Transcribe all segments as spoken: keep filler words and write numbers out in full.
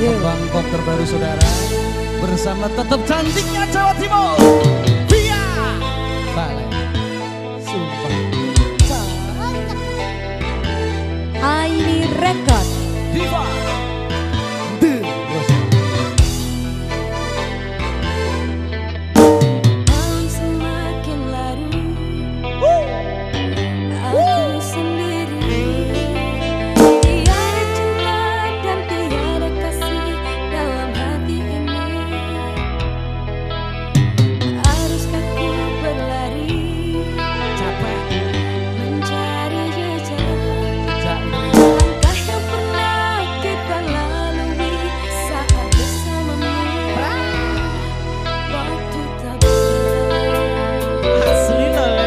Bangkok terbaru saudara, bersama tetap cantiknya Jawa Timur, Via Valen. Sumpah Aini Record Diva The Rosman. Malam semakin larut, aku sendiri. Tiada cinta dan tiada kasih dalam hati ini. Haruskah ku berlari, Capek mencari jejak Jak langkah yang pernah kita lalui saat bersamamu. Waktu tak berlalu. asli le.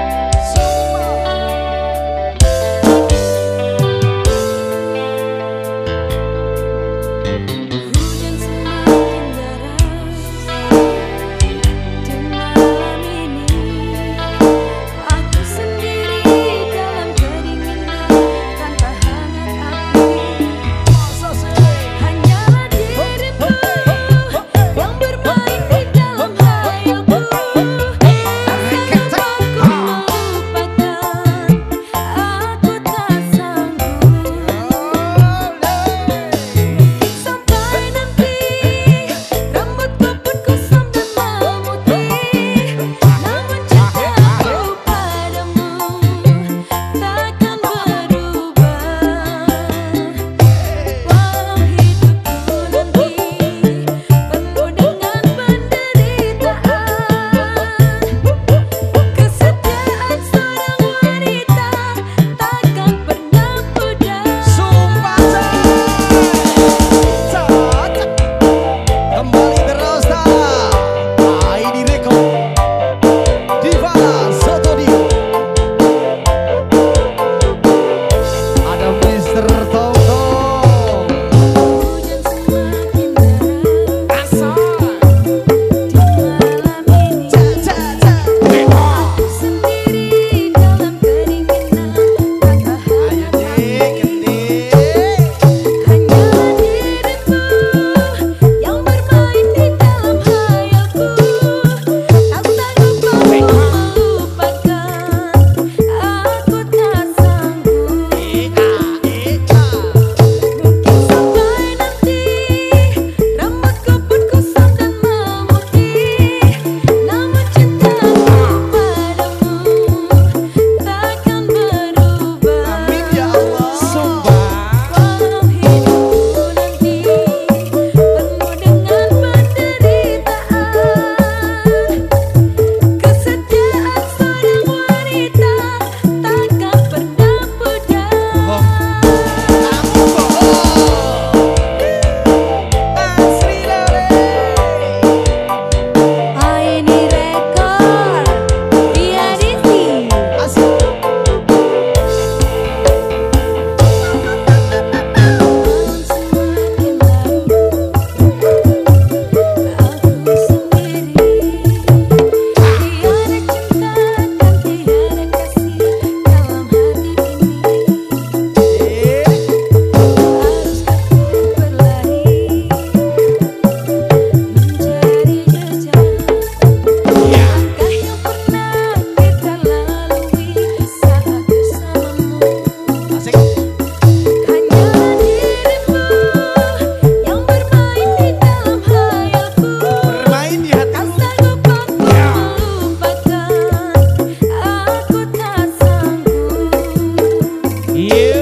Hujan semakin deras di malam ini. Aku sendiri dalam kedinginan tanpa hangat api. Masa sih? Hanyalah dirimu yang bermain di dalam hayalku. Tak sanggup aku melupakan, aku tak sanggup. Sampai nanti rambutku pun kusam dan memutih, namun cintaku padamu takkan berubah. Walau hidupku nanti penuh dengan penderitaan, kesetiaan seorang wanita takkan pernah pudar. Sumpah cocok. Kembali terus tak Aini Record Diva Studio. Ada Mister Toto. Hujan semakin deras Asal di malam ini. Aku sendiri dalam kedinginan tanpa hangat api. Hanyalah dirimu yang bermain di dalam hayalku. Tak sanggup aku melupakan, aku tak sanggup. Mungkin sampai nanti rambutku pun kusam dan memutih, namun cintaku padamu takkan berubah. Amin ya Allah. Sumpah Walau hidupku nanti penuh dengan penderitaan, kesetiaan seorang wanita takkan pernah pudar. Asli lele. Aini Record Via Disi. Asli. Malam semakin larut, aku sendiri. Tiada cinta dan tiada kasih dalam hati ini. Haruskah ku berlari, mencari jejak langkah yang pernah kita lalui saat bersamamu. Asik. Hanyalah dirimu yang bermain di dalam hayalku. Bermain di Tak hatimu. sanggup aku melupakan, aku tak sanggup. Yeah.